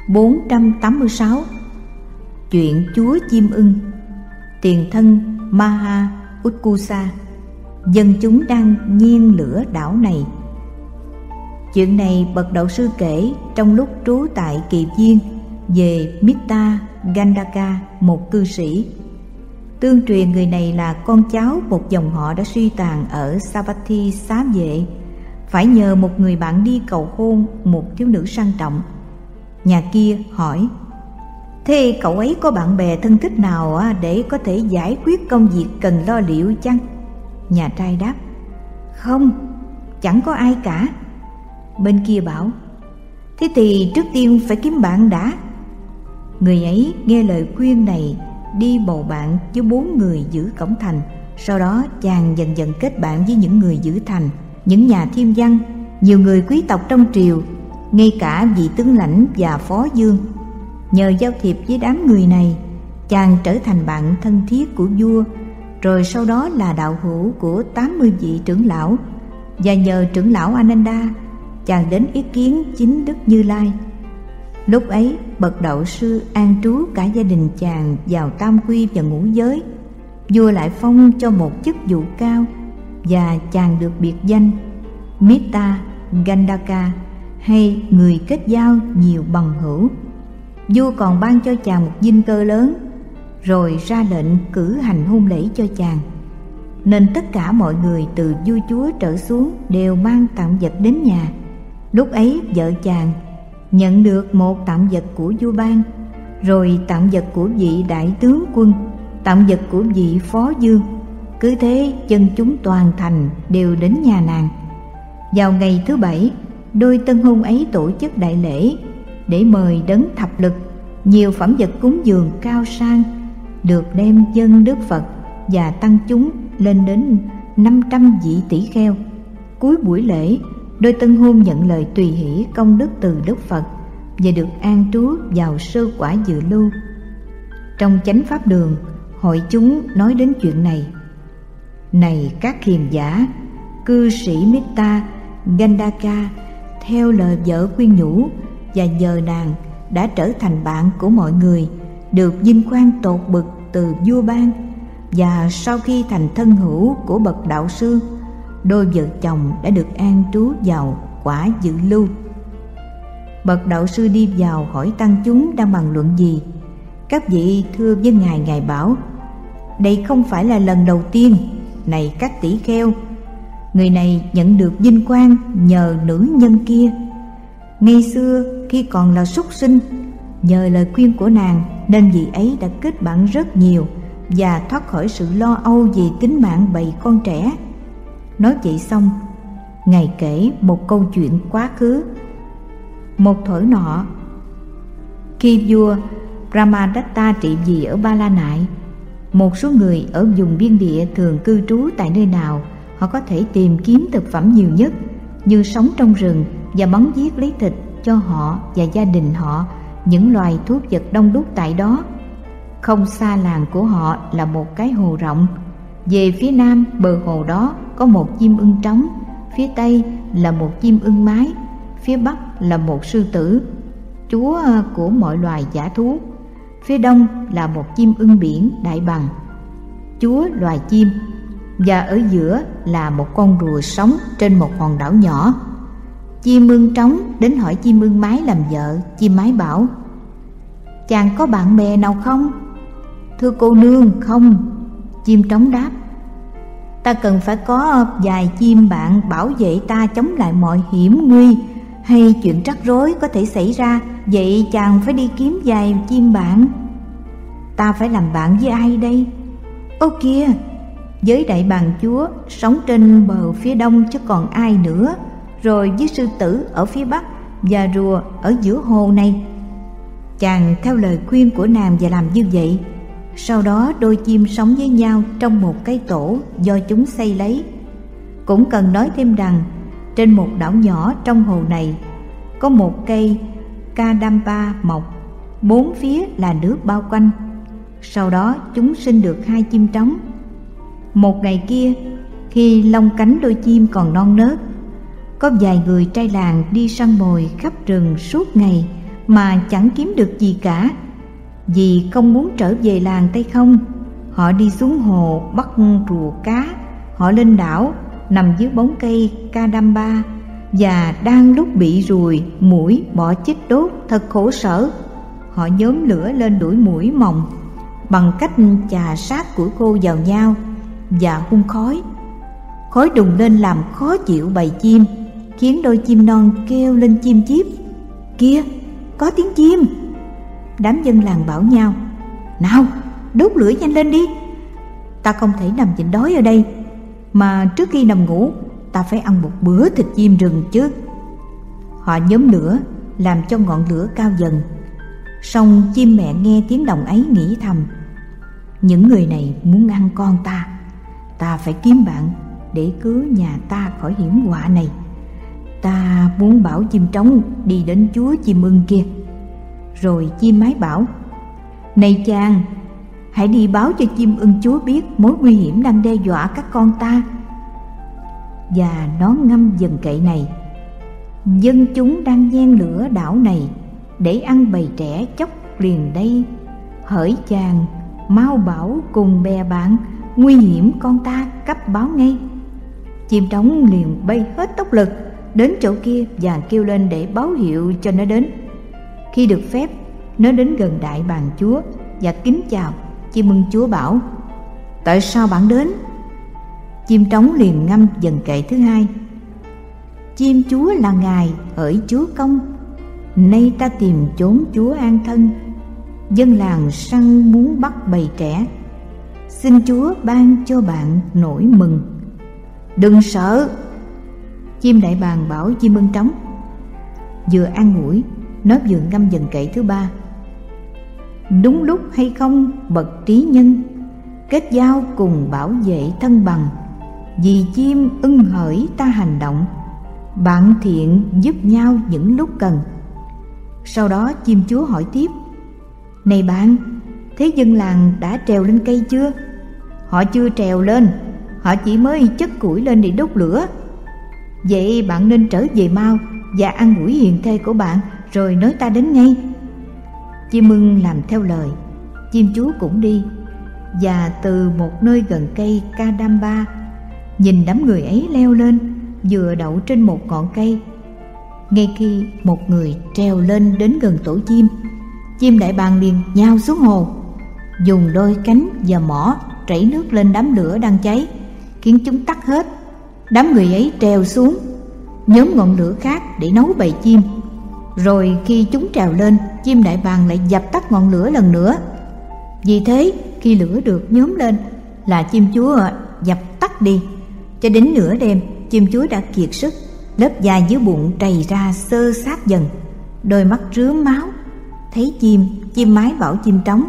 486. Chuyện chúa chim ưng. Tiền thân Maha Utkusa. Dân chúng đang nhiên lửa đảo này. Chuyện này bậc đạo sư kể trong lúc trú tại Kỳ Viên về Mita Gandhaka, một cư sĩ. Tương truyền người này là con cháu một dòng họ đã suy tàn ở Savatthi xá vệ, phải nhờ một người bạn đi cầu hôn một thiếu nữ sang trọng. Nhà kia hỏi: thế cậu ấy có bạn bè thân thích nào để có thể giải quyết công việc cần lo liệu chăng? Nhà trai đáp: không, chẳng có ai cả. Bên kia bảo: thế thì trước tiên phải kiếm bạn đã. Người ấy nghe lời khuyên này, đi bầu bạn với 4 người giữ cổng thành. Sau đó chàng dần dần kết bạn với những người giữ thành, những nhà thiên văn, nhiều người quý tộc trong triều, ngay cả vị tướng lãnh và phó vương. Nhờ giao thiệp với đám người này, chàng trở thành bạn thân thiết của vua, rồi sau đó là đạo hữu của 80 vị trưởng lão. Và nhờ trưởng lão Ananda, chàng đến ý kiến chính Đức Như Lai. Lúc ấy bậc đạo sư an trú cả gia đình chàng vào tam quy và ngũ giới. Vua lại phong cho một chức vụ cao, và chàng được biệt danh Mita Gandhaka, hay người kết giao nhiều bằng hữu. Vua còn ban cho chàng một dinh cơ lớn, rồi ra lệnh cử hành hôn lễ cho chàng. Nên tất cả mọi người từ vua chúa trở xuống đều mang tặng vật đến nhà. Lúc ấy vợ chàng nhận được một tặng vật của vua ban, rồi tặng vật của vị đại tướng quân, tặng vật của vị phó vương. Cứ thế dân chúng toàn thành đều đến nhà nàng. Vào ngày thứ 7, đôi tân hôn ấy tổ chức đại lễ để mời đấng thập lực. Nhiều phẩm vật cúng dường cao sang được đem dâng Đức Phật và tăng chúng lên đến 500 vị tỷ kheo. Cuối buổi lễ, đôi tân hôn nhận lời tùy hỷ công đức từ Đức Phật và được an trú vào sơ quả dự lưu. Trong chánh pháp đường, hội chúng nói đến chuyện này: này các hiền giả, cư sĩ Mita Gandhaka theo lời vợ khuyên nhủ và nhờ nàng đã trở thành bạn của mọi người, được vinh quang tột bực từ vua ban. Và sau khi thành thân hữu của bậc đạo sư, đôi vợ chồng đã được an trú vào quả dự lưu. Bậc đạo sư đi vào hỏi tăng chúng đang bàn luận gì. Các vị thưa với ngài. Ngài bảo: đây không phải là lần đầu tiên. Này các tỷ kheo, người này nhận được vinh quang nhờ nữ nhân kia. Ngày xưa khi còn là súc sinh, nhờ lời khuyên của nàng nên vị ấy đã kết bạn rất nhiều và thoát khỏi sự lo âu về tính mạng bầy con trẻ. Nói vậy xong, ngài kể một câu chuyện quá khứ. Một thuở nọ, khi vua Brahmadatta trị vì ở Ba La Nại, một số người ở vùng biên địa thường cư trú tại nơi nào họ có thể tìm kiếm thực phẩm nhiều nhất, như sống trong rừng và bắn giết lấy thịt cho họ và gia đình họ những loài thú vật đông đúc tại đó. Không xa làng của họ là một cái hồ rộng. Về phía nam bờ hồ đó có một chim ưng trống, phía tây là một chim ưng mái, phía bắc là một sư tử, chúa của mọi loài dã thú. Phía đông là một chim ưng biển đại bàng, chúa loài chim. Và ở giữa là một con rùa sống trên một hòn đảo nhỏ. Chim ưng trống đến hỏi chim ưng mái làm vợ. Chim mái bảo: chàng có bạn bè nào không? Thưa cô nương, không. Chim trống đáp: ta cần phải có vài chim bạn bảo vệ ta chống lại mọi hiểm nguy hay chuyện rắc rối có thể xảy ra. Vậy chàng phải đi kiếm vài chim bạn. Ta phải làm bạn với ai đây? Ô kìa, với đại bàng chúa sống trên bờ phía đông chứ còn ai nữa, rồi với sư tử ở phía bắc và rùa ở giữa hồ này. Chàng theo lời khuyên của nàng và làm như vậy. Sau đó đôi chim sống với nhau trong một cái tổ do chúng xây lấy. Cũng cần nói thêm rằng trên một đảo nhỏ trong hồ này có một cây Kadamba mọc, 4 phía là nước bao quanh. Sau đó chúng sinh được 2 chim trống. Một ngày kia, khi lông cánh đôi chim còn non nớt, có vài người trai làng đi săn mồi khắp rừng suốt ngày mà chẳng kiếm được gì cả. Vì không muốn trở về làng Tây Không, họ đi xuống hồ bắt rùa cá. Họ lên đảo nằm dưới bóng cây Kadamba, và đang lúc bị ruồi muỗi bọ chích đốt thật khổ sở, họ nhóm lửa lên đuổi muỗi mòng bằng cách chà sát củi khô vào nhau và hun khói. Khói đùng lên làm khó chịu bầy chim, khiến đôi chim non kêu lên chim chíp. Kia, có tiếng chim! Đám dân làng bảo nhau: nào, đốt lửa nhanh lên đi! Ta không thể nằm nhịn đói ở đây, mà trước khi nằm ngủ ta phải ăn một bữa thịt chim rừng chứ. Họ nhóm lửa làm cho ngọn lửa cao dần. Song chim mẹ nghe tiếng động ấy nghĩ thầm: những người này muốn ăn con ta, ta phải kiếm bạn để cứu nhà ta khỏi hiểm họa này. Ta muốn bảo chim trống đi đến chúa chim ưng kia. Rồi chim mái bảo: này chàng, hãy đi báo cho chim ưng chúa biết mối nguy hiểm đang đe dọa các con ta. Và nó ngâm dần cậy này: dân chúng đang nhen lửa đảo này để ăn bầy trẻ chóc liền đây. Hỡi chàng, mau bảo cùng bè bạn, nguy hiểm con ta cấp báo ngay. Chim trống liền bay hết tốc lực đến chỗ kia và kêu lên để báo hiệu cho nó đến. Khi được phép, nó đến gần đại bàng chúa và kính chào. Chim ưng chúa bảo: tại sao bạn đến? Chim trống liền ngâm dần kệ thứ hai: chim chúa là ngài hỡi chúa công, nay ta tìm chốn chúa an thân. Dân làng săn muốn bắt bầy trẻ, xin chúa ban cho bạn nỗi mừng. Đừng sợ, chim đại bàng bảo chim ưng trống. Vừa an ủi, nó vừa ngâm dần kệ thứ ba: đúng lúc hay không bậc trí nhân, kết giao cùng bảo vệ thân bằng. Vì chim ưng hỡi ta hành động, bạn thiện giúp nhau những lúc cần. Sau đó chim chúa hỏi tiếp: này bạn, thế dân làng đã trèo lên cây chưa? Họ chưa trèo lên, họ chỉ mới chất củi lên để đốt lửa. Vậy bạn nên trở về mau và an ủi hiền thê của bạn, rồi nói ta đến ngay. Chim ưng làm theo lời. Chim chúa cũng đi, và từ một nơi gần cây Kadamba, nhìn đám người ấy leo lên, vừa đậu trên một ngọn cây. Ngay khi một người trèo lên đến gần tổ chim, chim đại bàng liền nhào xuống hồ, dùng đôi cánh và mỏ trảy nước lên đám lửa đang cháy, khiến chúng tắt hết. Đám người ấy trèo xuống, nhóm ngọn lửa khác để nấu bầy chim. Rồi khi chúng trèo lên, chim đại bàng lại dập tắt ngọn lửa lần nữa. Vì thế, khi lửa được nhóm lên là chim chúa dập tắt đi. Cho đến nửa đêm, chim chúa đã kiệt sức, lớp da dưới bụng trầy ra xơ xác dần, đôi mắt rướm máu. Thấy chim mái bảo chim trống: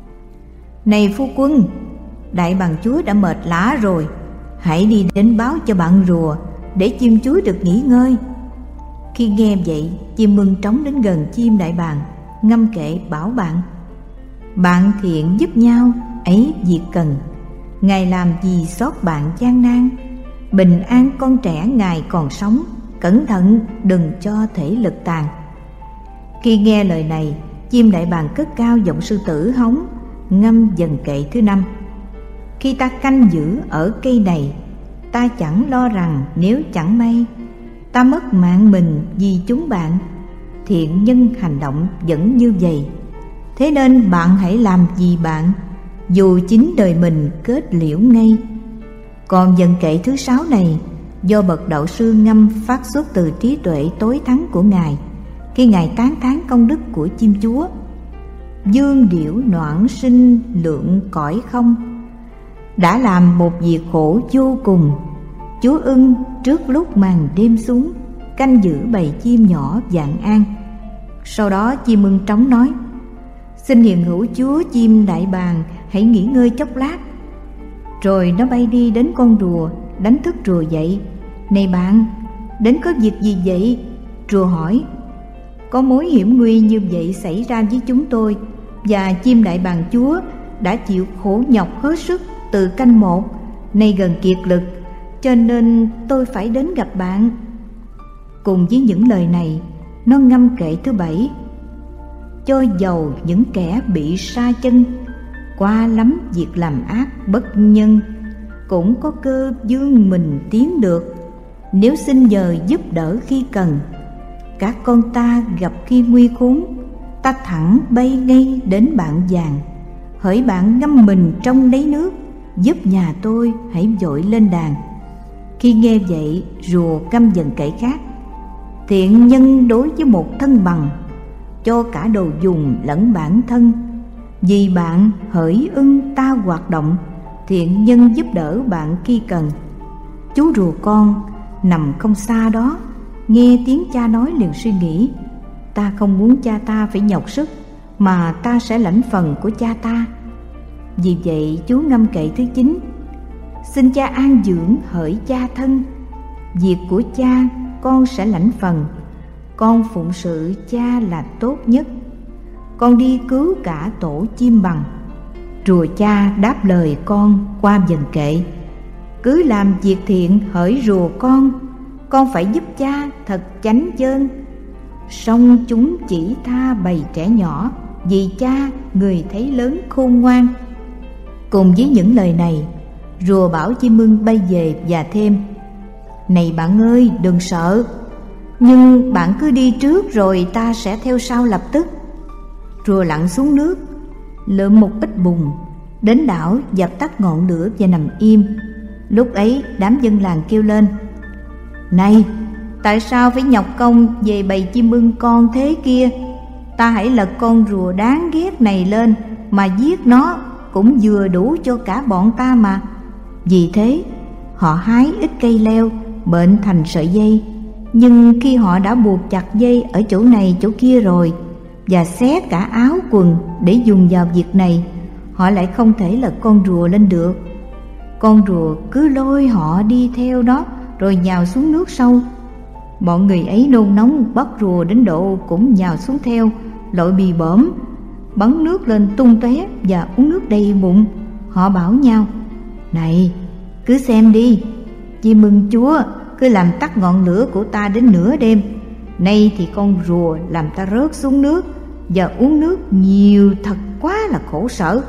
này phu quân, đại bàng chúa đã mệt lả rồi, hãy đi đến báo cho bạn rùa để chim chúa được nghỉ ngơi. Khi nghe vậy, chim ưng trống đến gần chim đại bàng, ngâm kệ bảo bạn: bạn thiện giúp nhau ấy việc cần, ngài làm gì xót bạn gian nan. Bình an con trẻ ngài còn sống, cẩn thận đừng cho thể lực tàn. Khi nghe lời này, chim đại bàng cất cao giọng sư tử hống, ngâm dần kệ thứ năm: khi ta canh giữ ở cây này, ta chẳng lo rằng nếu chẳng may ta mất mạng mình vì chúng bạn. Thiện nhân hành động vẫn như vậy, thế nên bạn hãy làm gì bạn, dù chính đời mình kết liễu ngay. Còn dần kệ thứ sáu này, do bậc đạo sư ngâm phát xuất từ trí tuệ tối thắng của ngài, khi ngài tán thán công đức của chim chúa. Dương điểu noãn sinh lượng cõi không, đã làm một việc khổ vô cùng. Chúa ưng trước lúc màn đêm xuống, canh giữ bầy chim nhỏ vạn an. Sau đó chim ưng trống nói: xin hiền hữu chúa chim đại bàng hãy nghỉ ngơi chốc lát. Rồi nó bay đi đến con rùa, đánh thức rùa dậy: này bạn, đến có việc gì vậy? Rùa hỏi: có mối hiểm nguy như vậy xảy ra với chúng tôi, và chim đại bàng chúa đã chịu khổ nhọc hết sức từ canh một, nay gần kiệt lực, cho nên tôi phải đến gặp bạn. Cùng với những lời này, nó ngâm kệ thứ bảy: cho dầu những kẻ bị sa chân, qua lắm việc làm ác bất nhân, cũng có cơ vươn mình tiến được, nếu xin nhờ giúp đỡ khi cần. Các con ta gặp khi nguy khốn, ta thẳng bay ngay đến bạn vàng. Hỡi bạn ngâm mình trong đáy nước, giúp nhà tôi hãy vội lên đàn. Khi nghe vậy, rùa căm giận kẻ khác: thiện nhân đối với một thân bằng, cho cả đồ dùng lẫn bản thân. Vì bạn hỡi ưng ta hoạt động, thiện nhân giúp đỡ bạn khi cần. Chú rùa con nằm không xa đó, nghe tiếng cha nói liền suy nghĩ: ta không muốn cha ta phải nhọc sức, mà ta sẽ lãnh phần của cha ta. Vì vậy chú ngâm kệ thứ 9: xin cha an dưỡng hỡi cha thân, việc của cha con sẽ lãnh phần. Con phụng sự cha là tốt nhất, con đi cứu cả tổ chim bằng. Rùa cha đáp lời con qua dần kệ: cứ làm việc thiện hỡi rùa con phải giúp cha thật chánh chơn. Song chúng chỉ tha bầy trẻ nhỏ, vì cha người thấy lớn khôn ngoan. Cùng với những lời này, rùa bảo chim ưng bay về và thêm: này bạn ơi, đừng sợ, nhưng bạn cứ đi trước rồi ta sẽ theo sau lập tức. Rùa lặn xuống nước, lượm một ít bùn, đến đảo dập tắt ngọn lửa và nằm im. Lúc ấy đám dân làng kêu lên: này, tại sao phải nhọc công về bầy chim ưng con thế kia? Ta hãy lật con rùa đáng ghét này lên, mà giết nó cũng vừa đủ cho cả bọn ta mà. Vì thế họ hái ít cây leo bệnh thành sợi dây, nhưng khi họ đã buộc chặt dây ở chỗ này chỗ kia rồi, và xé cả áo quần để dùng vào việc này, họ lại không thể lật con rùa lên được. Con rùa cứ lôi họ đi theo đó, rồi nhào xuống nước sâu. Bọn người ấy nôn nóng bắt rùa đến độ cũng nhào xuống theo, lội bì bõm, bắn nước lên tung tóe và uống nước đầy bụng. Họ bảo nhau: này, cứ xem đi, chim ưng chúa cứ làm tắt ngọn lửa của ta đến nửa đêm. Nay thì con rùa làm ta rớt xuống nước và uống nước nhiều thật quá là khổ sở.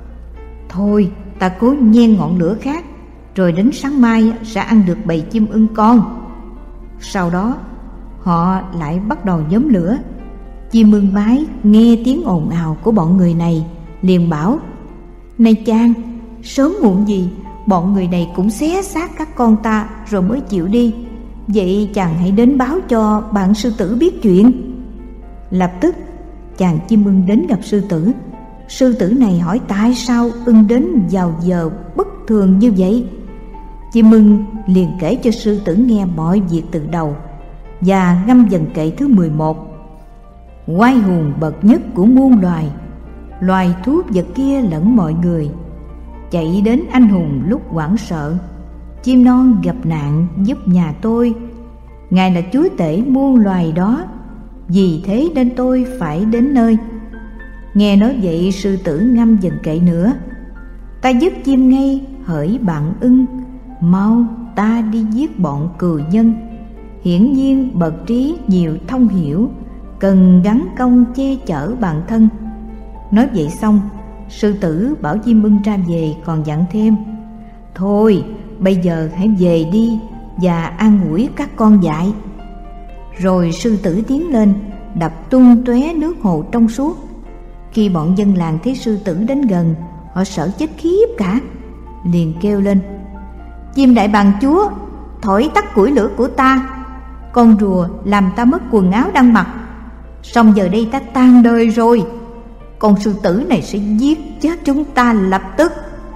Thôi ta cố nhen ngọn lửa khác, rồi đến sáng mai sẽ ăn được bầy chim ưng con. Sau đó họ lại bắt đầu nhóm lửa. Chim ưng bái nghe tiếng ồn ào của bọn người này, liền bảo: này chàng, sớm muộn gì bọn người này cũng xé xác các con ta rồi mới chịu đi. Vậy chàng hãy đến báo cho bạn sư tử biết chuyện. Lập tức chàng chim ưng đến gặp sư tử. Sư tử này hỏi tại sao ưng đến vào giờ bất thường như vậy. Chim ưng liền kể cho sư tử nghe mọi việc từ đầu, và ngâm dần kệ thứ 11: oai hùng bậc nhất của muôn loài, loài thú vật kia lẫn mọi người, chạy đến anh hùng lúc hoảng sợ. Chim non gặp nạn giúp nhà tôi, Ngài là chúa tể muôn loài đó, vì thế nên tôi phải đến nơi. Nghe nói vậy, sư tử ngâm dần kệ nữa: ta giúp chim ngay hỡi bạn ưng, mau ta đi giết bọn cừu nhân. Hiển nhiên bậc trí nhiều thông hiểu, cần gắn công che chở bản thân. Nói vậy xong, sư tử bảo chim ưng ra về, còn dặn thêm: thôi bây giờ hãy về đi và an ủi các con dại. Rồi sư tử tiến lên, đập tung tóe nước hồ trong suốt. Khi bọn dân làng thấy sư tử đến gần, họ sợ chết khiếp cả, liền kêu lên: chim đại bàng chúa, thổi tắt củi lửa của ta. Con rùa làm ta mất quần áo đang mặc, xong giờ đây ta tan đời rồi. Con sư tử này sẽ giết chết chúng ta lập tức.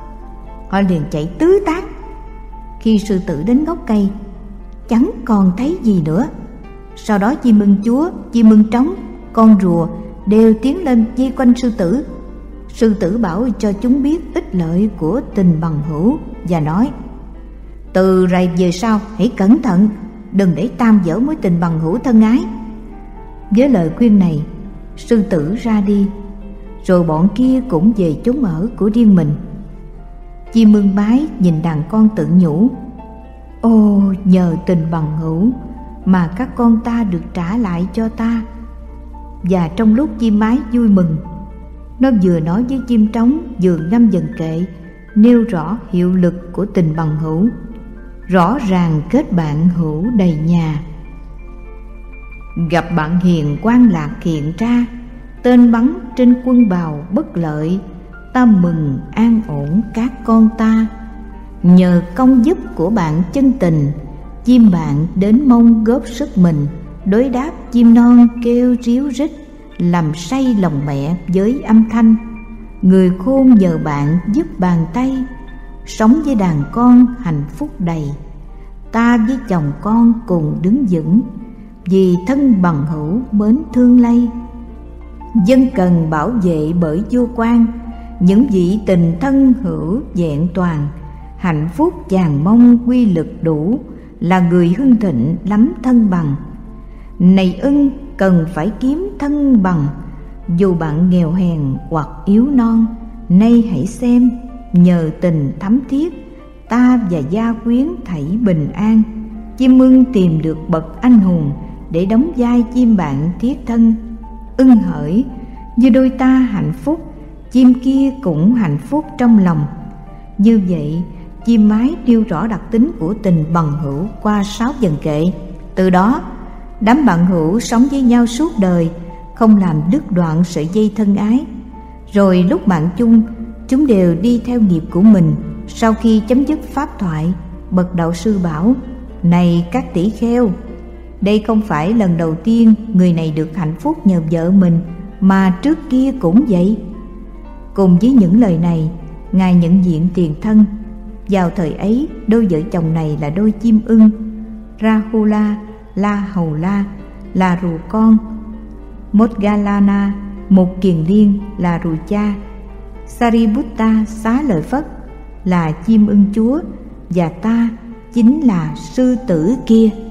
Họ liền chạy tứ tán. Khi sư tử đến gốc cây, chẳng còn thấy gì nữa. Sau đó chim ưng chúa, chim ưng trống, con rùa đều tiến lên vây quanh sư tử. Sư tử bảo cho chúng biết ích lợi của tình bằng hữu, và nói: từ rày về sau hãy cẩn thận, đừng để tan vỡ mối tình bằng hữu thân ái. Với lời khuyên này, sư tử ra đi, rồi bọn kia cũng về chốn ở của riêng mình. Chim ưng bái nhìn đàn con tự nhủ: ô, nhờ tình bằng hữu mà các con ta được trả lại cho ta. Và trong lúc chim mái vui mừng, nó vừa nói với chim trống vừa ngâm vần kệ nêu rõ hiệu lực của tình bằng hữu. Rõ ràng kết bạn hữu đầy nhà. Gặp bạn hiền quan lạc hiện ra, tên bắn trên quân bào bất lợi. Ta mừng an ổn các con ta. Nhờ công giúp của bạn chân tình, chim bạn đến mong góp sức mình. Đối đáp chim non kêu ríu rít, làm say lòng mẹ với âm thanh. Người khôn nhờ bạn giúp bàn tay, sống với đàn con hạnh phúc đầy. Ta với chồng con cùng đứng vững, vì thân bằng hữu mến thương lây. Dân cần bảo vệ bởi vô quan, những vị tình thân hữu vẹn toàn. Hạnh phúc chàng mong quy lực đủ, là người hưng thịnh lắm thân bằng. Này ưng, cần phải kiếm thân bằng, dù bạn nghèo hèn hoặc yếu non. Nay hãy xem, nhờ tình thắm thiết, ta và gia quyến thảy bình an. Chim ưng tìm được bậc anh hùng, để đóng vai chim bạn thiết thân. Ưng hỡi, như đôi ta hạnh phúc, chim kia cũng hạnh phúc trong lòng. Như vậy, chim mái nêu rõ đặc tính của tình bằng hữu qua 6 vần kệ. Từ đó, đám bạn hữu sống với nhau suốt đời, không làm đứt đoạn sợi dây thân ái. Rồi lúc bạn chung, chúng đều đi theo nghiệp của mình. Sau khi chấm dứt pháp thoại, bậc đạo sư bảo: Này các tỷ kheo, đây không phải lần đầu tiên người này được hạnh phúc nhờ vợ mình, mà trước kia cũng vậy. Cùng với những lời này, Ngài nhận diện tiền thân. Vào thời ấy, đôi vợ chồng này là đôi chim ưng. Rahula, La Hầu La là rùa con, Moggallana, một kiền liên là rùa cha, Sariputta xá lợi Phất là chim ưng chúa, và ta chính là sư tử kia.